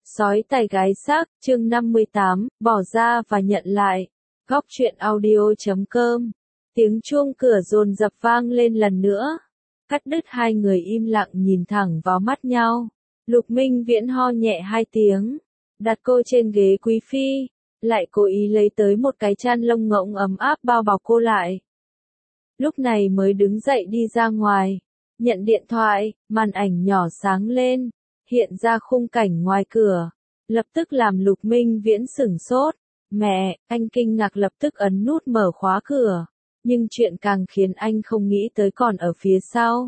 Sói tài gái xác, chương 58, bỏ ra và nhận lại. Góc truyện audio.com. Tiếng chuông cửa dồn dập vang lên lần nữa. Cắt đứt hai người im lặng nhìn thẳng vào mắt nhau. Lục Minh Viễn ho nhẹ hai tiếng. Đặt cô trên ghế quý phi. Lại cố ý lấy tới một cái chăn lông ngỗng ấm áp bao bọc cô lại. Lúc này mới đứng dậy đi ra ngoài. Nhận điện thoại, màn ảnh nhỏ sáng lên. Hiện ra khung cảnh ngoài cửa. Lập tức làm Lục Minh Viễn sửng sốt. Mẹ, anh kinh ngạc lập tức ấn nút mở khóa cửa. Nhưng chuyện càng khiến anh không nghĩ tới còn ở phía sau.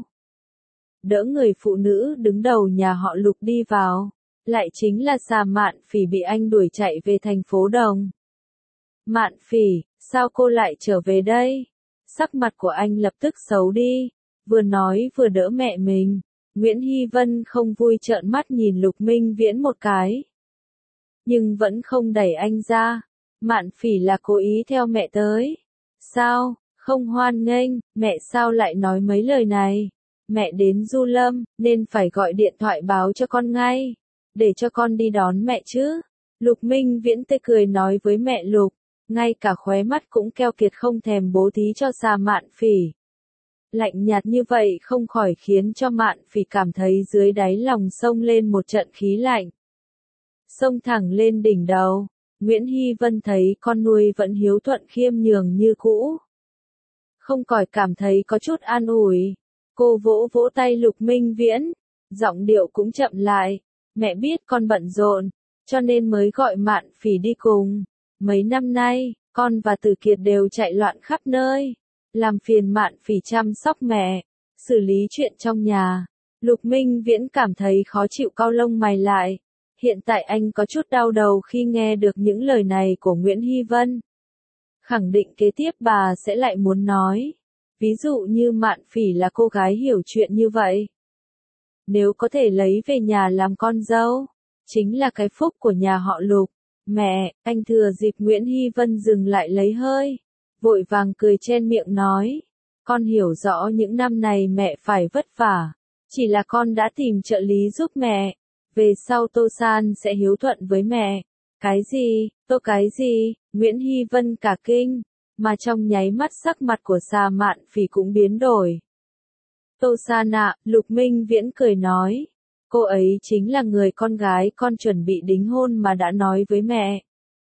Đỡ người phụ nữ đứng đầu nhà họ Lục đi vào. Lại chính là Sa Mạn Phỉ bị anh đuổi chạy về thành phố Đồng. Mạn Phỉ, sao cô lại trở về đây? Sắc mặt của anh lập tức xấu đi. Vừa nói vừa đỡ mẹ mình. Nguyễn Hy Vân không vui trợn mắt nhìn Lục Minh Viễn một cái. Nhưng vẫn không đẩy anh ra. Mạn Phỉ là cố ý theo mẹ tới. Sao, không hoan nghênh, mẹ sao lại nói mấy lời này? Mẹ đến Du Lâm, nên phải gọi điện thoại báo cho con ngay. Để cho con đi đón mẹ chứ. Lục Minh Viễn tươi cười nói với mẹ Lục. Ngay cả khóe mắt cũng keo kiệt không thèm bố thí cho Sa Mạn Phỉ. Lạnh nhạt như vậy không khỏi khiến cho Mạn Phỉ cảm thấy dưới đáy lòng xông lên một trận khí lạnh. Xông thẳng lên đỉnh đầu, Nguyễn Hy Vân thấy con nuôi vẫn hiếu thuận khiêm nhường như cũ. Không khỏi cảm thấy có chút an ủi. Cô vỗ vỗ tay Lục Minh Viễn, giọng điệu cũng chậm lại. Mẹ biết con bận rộn, cho nên mới gọi Mạn Phỉ đi cùng. Mấy năm nay, con và Tử Kiệt đều chạy loạn khắp nơi. Làm phiền Mạn Phỉ chăm sóc mẹ, xử lý chuyện trong nhà. Lục Minh Viễn cảm thấy khó chịu cau lông mày lại. Hiện tại anh có chút đau đầu khi nghe được những lời này của Nguyễn Hy Vân. Khẳng định kế tiếp bà sẽ lại muốn nói. Ví dụ như Mạn Phỉ là cô gái hiểu chuyện như vậy. Nếu có thể lấy về nhà làm con dâu, chính là cái phúc của nhà họ Lục. Mẹ, anh thừa dịp Nguyễn Hy Vân dừng lại lấy hơi. Vội vàng cười chen miệng nói. Con hiểu rõ những năm này mẹ phải vất vả. Chỉ là con đã tìm trợ lý giúp mẹ. Về sau Tô San sẽ hiếu thuận với mẹ. Cái gì, Tô cái gì, Nguyễn Hy Vân cả kinh. Mà trong nháy mắt sắc mặt của Sa Mạn Phỉ cũng biến đổi. Tô San ạ, Lục Minh Viễn cười nói. Cô ấy chính là người con gái con chuẩn bị đính hôn mà đã nói với mẹ.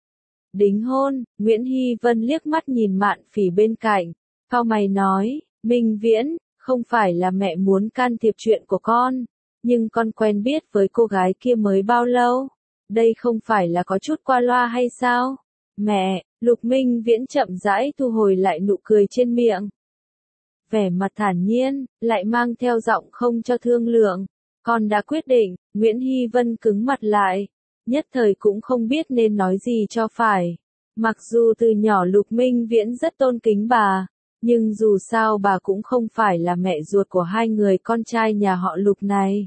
Đính hôn, Nguyễn Hy Vân liếc mắt nhìn Mạn Phỉ bên cạnh. Cau mày nói, Minh Viễn, không phải là mẹ muốn can thiệp chuyện của con. Nhưng con quen biết với cô gái kia mới bao lâu? Đây không phải là có chút qua loa hay sao? Mẹ, Lục Minh Viễn chậm rãi thu hồi lại nụ cười trên miệng. Vẻ mặt thản nhiên, lại mang theo giọng không cho thương lượng. Con đã quyết định, Nguyễn Hy Vân cứng mặt lại. Nhất thời cũng không biết nên nói gì cho phải. Mặc dù từ nhỏ Lục Minh Viễn rất tôn kính bà, nhưng dù sao bà cũng không phải là mẹ ruột của hai người con trai nhà họ Lục này.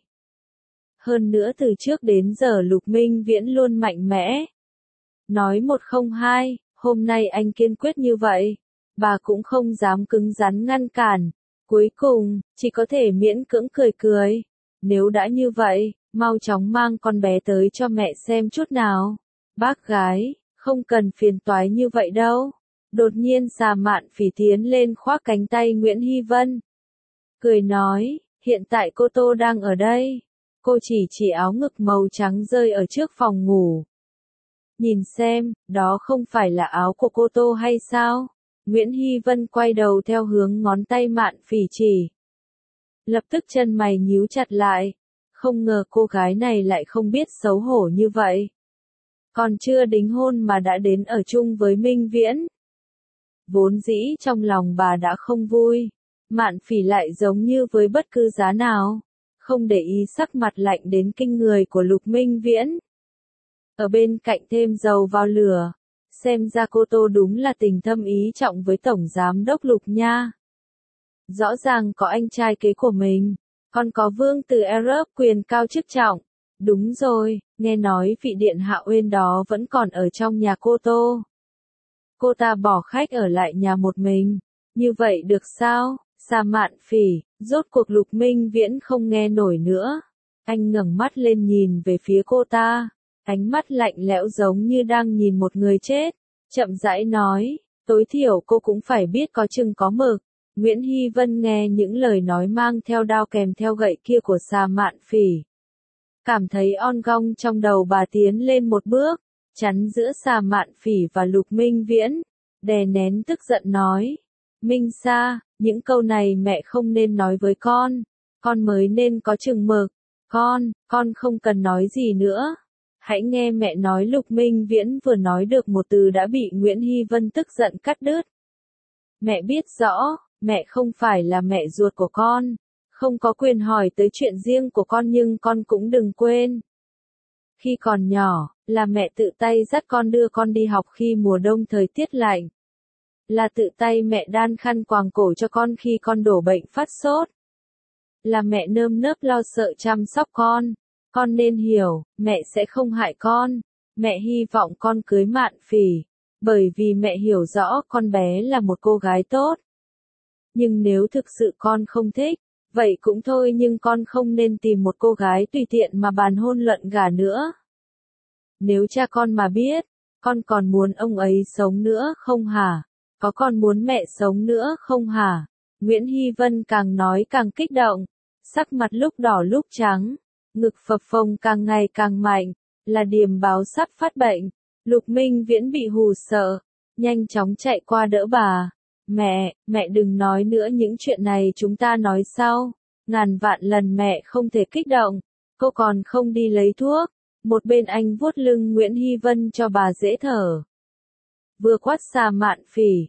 Hơn nữa từ trước đến giờ Lục Minh Viễn luôn mạnh mẽ. Nói một không hai, hôm nay anh kiên quyết như vậy. Bà cũng không dám cứng rắn ngăn cản. Cuối cùng, chỉ có thể miễn cưỡng cười cười. Nếu đã như vậy, mau chóng mang con bé tới cho mẹ xem chút nào. Bác gái, không cần phiền toái như vậy đâu. Đột nhiên Sa Mạn Phỉ tiến lên khoác cánh tay Nguyễn Hy Vân. Cười nói, hiện tại cô Tô đang ở đây. Cô chỉ áo ngực màu trắng rơi ở trước phòng ngủ. Nhìn xem, đó không phải là áo của cô Tô hay sao? Nguyễn Hy Vân quay đầu theo hướng ngón tay Mạn Phỉ chỉ. Lập tức chân mày nhíu chặt lại. Không ngờ cô gái này lại không biết xấu hổ như vậy. Còn chưa đính hôn mà đã đến ở chung với Minh Viễn. Vốn dĩ trong lòng bà đã không vui. Mạn Phỉ lại giống như với bất cứ giá nào. Không để ý sắc mặt lạnh đến kinh người của Lục Minh Viễn. Ở bên cạnh thêm dầu vào lửa. Xem ra cô Tô đúng là tình thâm ý trọng với Tổng Giám đốc Lục nha. Rõ ràng có anh trai kế của mình. Còn có vương tử Arab quyền cao chức trọng. Đúng rồi, nghe nói vị điện hạ Uyên đó vẫn còn ở trong nhà cô Tô. Cô ta bỏ khách ở lại nhà một mình. Như vậy được sao? Sa Mạn Phỉ, rốt cuộc Lục Minh Viễn không nghe nổi nữa. Anh ngẩng mắt lên nhìn về phía cô ta. ánh mắt lạnh lẽo giống như đang nhìn một người chết, chậm rãi nói, tối thiểu cô cũng phải biết có chừng có mực. Nguyễn Hy Vân nghe những lời nói mang theo đao kèm theo gậy kia của Sa Mạn Phỉ. Cảm thấy on gong trong đầu bà tiến lên một bước, chắn giữa Sa Mạn Phỉ và Lục Minh Viễn, đè nén tức giận nói. Minh Sa, những câu này mẹ không nên nói với con mới nên có chừng mực. Con không cần nói gì nữa. Hãy nghe mẹ nói. Lục Minh Viễn vừa nói được một từ đã bị Nguyễn Hy Vân tức giận cắt đứt. Mẹ biết rõ, mẹ không phải là mẹ ruột của con, không có quyền hỏi tới chuyện riêng của con, nhưng con cũng đừng quên. Khi còn nhỏ, là mẹ tự tay dắt con đưa con đi học khi mùa đông thời tiết lạnh. Là tự tay mẹ đan khăn quàng cổ cho con khi con đổ bệnh phát sốt. Là mẹ nơm nớp lo sợ chăm sóc con. Con nên hiểu, mẹ sẽ không hại con. Mẹ hy vọng con cưới Mạn Phỉ, bởi vì mẹ hiểu rõ con bé là một cô gái tốt. Nhưng nếu thực sự con không thích, vậy cũng thôi, nhưng con không nên tìm một cô gái tùy tiện mà bàn hôn luận gả nữa. Nếu cha con mà biết, con còn muốn ông ấy sống nữa không hả? Có còn muốn mẹ sống nữa không hả? Nguyễn Hy Vân càng nói càng kích động, sắc mặt lúc đỏ lúc trắng, ngực phập phồng càng ngày càng mạnh, là điềm báo sắp phát bệnh. Lục Minh Viễn bị hù sợ, nhanh chóng chạy qua đỡ bà. Mẹ đừng nói nữa, những chuyện này chúng ta nói sau. Ngàn vạn lần mẹ không thể kích động, cô còn không đi lấy thuốc. Một bên anh vuốt lưng Nguyễn Hy Vân cho bà dễ thở. Vừa quát Sa Mạn Phỉ.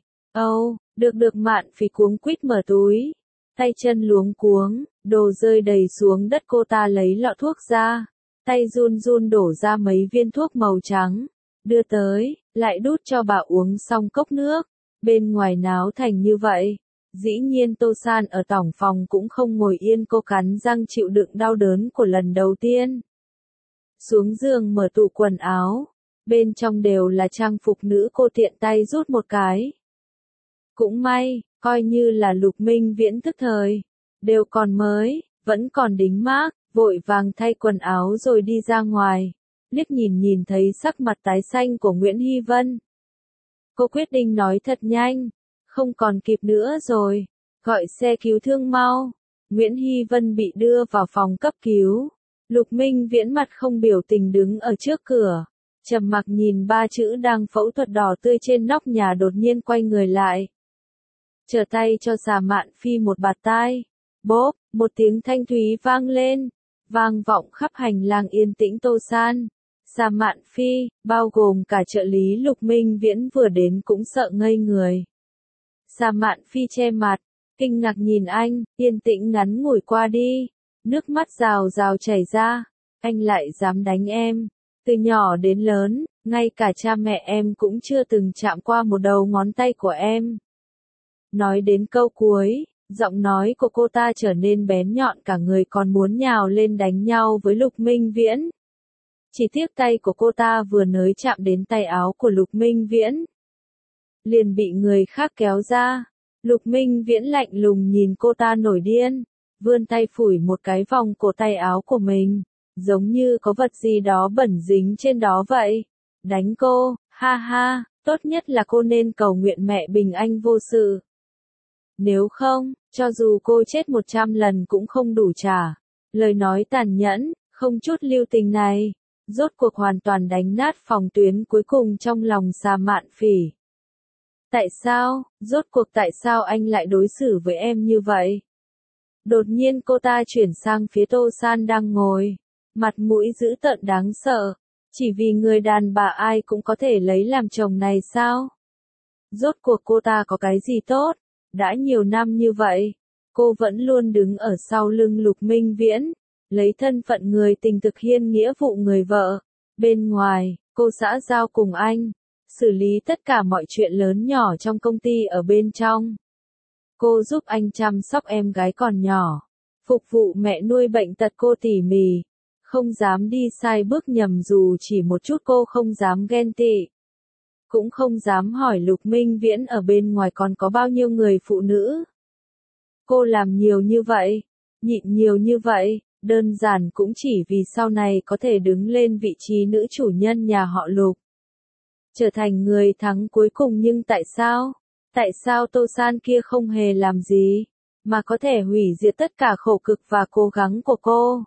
Được Mạn Phỉ cuống quýt mở túi. Tay chân luống cuống, đồ rơi đầy xuống đất, cô ta lấy lọ thuốc ra. Tay run run đổ ra mấy viên thuốc màu trắng. Đưa tới, lại đút cho bà uống xong cốc nước. Bên ngoài náo thành như vậy. Dĩ nhiên Tô San ở tỏng phòng cũng không ngồi yên, cô cắn răng chịu đựng đau đớn của lần đầu tiên. Xuống giường mở tủ quần áo. Bên trong đều là trang phục nữ, cô tiện tay rút một cái. Cũng may, coi như là Lục Minh Viễn tức thời. Đều còn mới, vẫn còn đính mác, vội vàng thay quần áo rồi đi ra ngoài. Liếc nhìn thấy sắc mặt tái xanh của Nguyễn Hy Vân. Cô quyết định nói thật nhanh. Không còn kịp nữa rồi. Gọi xe cứu thương mau. Nguyễn Hy Vân bị đưa vào phòng cấp cứu. Lục Minh Viễn mặt không biểu tình đứng ở trước cửa. Trầm mặc nhìn ba chữ đang phẫu thuật đỏ tươi trên nóc nhà, đột nhiên quay người lại. Trở tay cho Sa Mạn Phi một bạt tai. Bốp, một tiếng thanh thúy vang lên. Vang vọng khắp hành lang yên tĩnh Tô San. Sa Mạn Phi, bao gồm cả trợ lý Lục Minh Viễn vừa đến cũng sợ ngây người. Sa Mạn Phi che mặt, kinh ngạc nhìn anh, yên tĩnh ngắn ngủi qua đi. Nước mắt rào rào chảy ra. Anh lại dám đánh em. Từ nhỏ đến lớn, ngay cả cha mẹ em cũng chưa từng chạm qua một đầu ngón tay của em. Nói đến câu cuối, giọng nói của cô ta trở nên bén nhọn, cả người còn muốn nhào lên đánh nhau với Lục Minh Viễn. Chỉ tiếc tay của cô ta vừa nới chạm đến tay áo của Lục Minh Viễn, liền bị người khác kéo ra. Lục Minh Viễn lạnh lùng nhìn cô ta nổi điên, vươn tay phủi một cái vòng cổ tay áo của mình, giống như có vật gì đó bẩn dính trên đó vậy. Đánh cô, ha ha, tốt nhất là cô nên cầu nguyện mẹ bình an vô sự. Nếu không, cho dù cô chết 100 lần cũng không đủ trả. Lời nói tàn nhẫn, không chút lưu tình này, rốt cuộc hoàn toàn đánh nát phòng tuyến cuối cùng trong lòng Sa Mạn Phỉ. Tại sao, rốt cuộc tại sao anh lại đối xử với em như vậy? Đột nhiên cô ta chuyển sang phía Tô San đang ngồi, mặt mũi dữ tợn đáng sợ. Chỉ vì người đàn bà ai cũng có thể lấy làm chồng này sao? Rốt cuộc cô ta có cái gì tốt? Đã nhiều năm như vậy, cô vẫn luôn đứng ở sau lưng Lục Minh Viễn, lấy thân phận người tình thực hiện nghĩa vụ người vợ. Bên ngoài, cô xã giao cùng anh, xử lý tất cả mọi chuyện lớn nhỏ trong công ty ở bên trong. Cô giúp anh chăm sóc em gái còn nhỏ, phục vụ mẹ nuôi bệnh tật cô tỉ mỉ, không dám đi sai bước nhầm dù chỉ một chút, cô không dám ghen tị. Cũng không dám hỏi Lục Minh Viễn ở bên ngoài còn có bao nhiêu người phụ nữ. Cô làm nhiều như vậy, nhịn nhiều như vậy, Đơn giản cũng chỉ vì sau này có thể đứng lên vị trí nữ chủ nhân nhà họ Lục. Trở thành người thắng cuối cùng, nhưng tại sao? Tại sao Tô San kia không hề làm gì, mà có thể hủy diệt tất cả khổ cực và cố gắng của cô?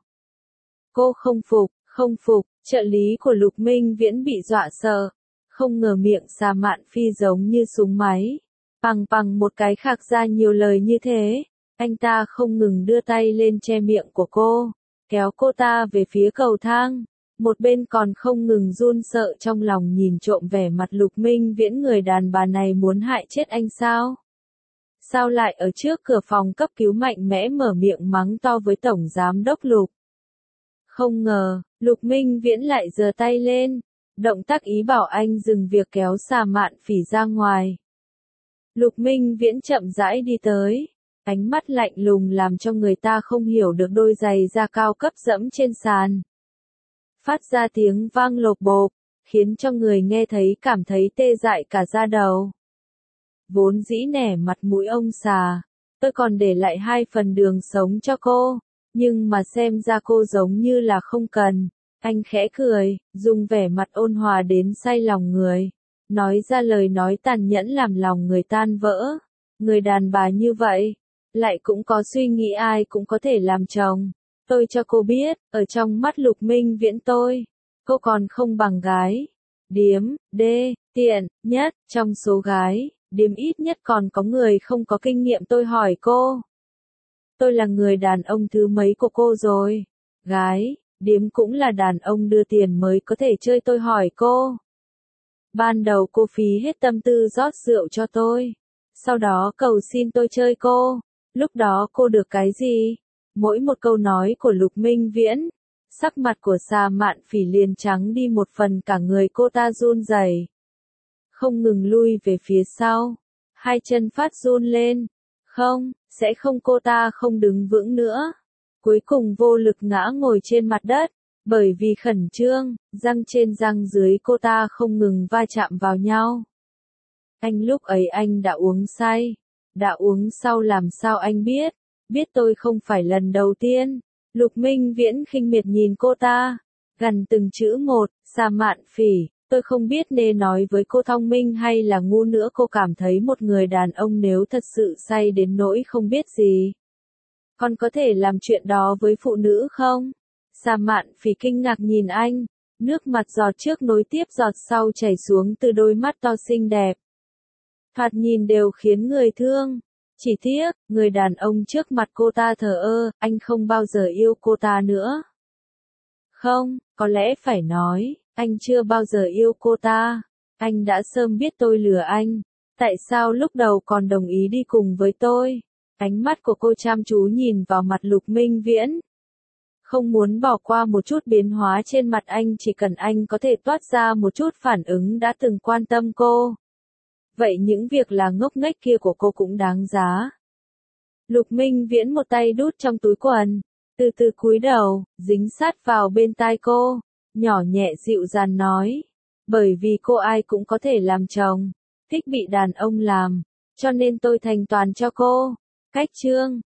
Cô không phục, trợ lý của Lục Minh Viễn bị dọa sợ. Không ngờ miệng Sa Mạn Phi giống như súng máy. Bằng một cái khạc ra nhiều lời như thế. Anh ta không ngừng đưa tay lên che miệng của cô, kéo cô ta về phía cầu thang. Một bên còn không ngừng run sợ trong lòng nhìn trộm vẻ mặt Lục Minh Viễn, người đàn bà này muốn hại chết anh sao? Sao lại ở trước cửa phòng cấp cứu mạnh mẽ mở miệng mắng to với Tổng Giám đốc Lục? Không ngờ, Lục Minh Viễn lại giơ tay lên, động tác ý bảo anh dừng việc kéo Sa Mạn Phỉ ra ngoài. Lục Minh Viễn chậm rãi đi tới, ánh mắt lạnh lùng làm cho người ta không hiểu được đôi giày da cao cấp dẫm trên sàn. Phát ra tiếng vang lộp bộp, khiến cho người nghe thấy cảm thấy tê dại cả da đầu. Vốn dĩ nể mặt mũi ông xà, tôi còn để lại 2 phần đường sống cho cô, nhưng mà xem ra cô giống như là không cần. Anh khẽ cười, dùng vẻ mặt ôn hòa đến say lòng người, nói ra lời nói tàn nhẫn làm lòng người tan vỡ. Người đàn bà như vậy, lại cũng có suy nghĩ ai cũng có thể làm chồng. Tôi cho cô biết, ở trong mắt Lục Minh Viễn cô còn không bằng gái điếm, tiện nhất, trong số gái điếm ít nhất còn có người không có kinh nghiệm. Tôi hỏi cô, tôi là người đàn ông thứ mấy của cô rồi? Gái điếm cũng là đàn ông đưa tiền mới có thể chơi. Tôi hỏi cô, ban đầu cô phí hết tâm tư rót rượu cho tôi, sau đó cầu xin tôi chơi cô, lúc đó cô được cái gì? Mỗi một câu nói của Lục Minh Viễn, sắc mặt của Sa Mạn Phỉ liền trắng đi một phần, cả người cô ta run rẩy, không ngừng lui về phía sau, 2 chân phát run lên. Sẽ không, cô ta không đứng vững nữa. Cuối cùng vô lực ngã ngồi trên mặt đất, bởi vì khẩn trương, răng trên răng dưới cô ta không ngừng va chạm vào nhau. Anh lúc ấy anh đã uống say, đã uống sau làm sao anh biết? Biết tôi không phải lần đầu tiên. Lục Minh Viễn khinh miệt nhìn cô ta, gần từng chữ một. Sa Mạn Phỉ, tôi không biết nên nói với cô thông minh hay là ngu nữa. Cô cảm thấy một người đàn ông nếu thật sự say đến nỗi không biết gì, còn có thể làm chuyện đó với phụ nữ không? Sa Mạn Phỉ kinh ngạc nhìn anh, nước mặt giọt trước nối tiếp giọt sau chảy xuống từ đôi mắt to xinh đẹp. Thoạt nhìn đều khiến người thương. Chỉ tiếc, người đàn ông trước mặt cô ta thờ ơ, anh không bao giờ yêu cô ta nữa. Không, có lẽ phải nói, anh chưa bao giờ yêu cô ta. Anh đã sớm biết tôi lừa anh. Tại sao lúc đầu còn đồng ý đi cùng với tôi? Ánh mắt của cô chăm chú nhìn vào mặt Lục Minh Viễn, không muốn bỏ qua một chút biến hóa trên mặt anh. Chỉ cần anh có thể toát ra một chút phản ứng đã từng quan tâm cô, vậy những việc là ngốc nghếch kia của cô cũng đáng giá. Lục Minh Viễn một tay đút trong túi quần, từ từ cúi đầu, dính sát vào bên tai cô, nhỏ nhẹ dịu dàng nói, bởi vì cô ai cũng có thể làm chồng, thích bị đàn ông làm, cho nên tôi thành toàn cho cô. Cách chương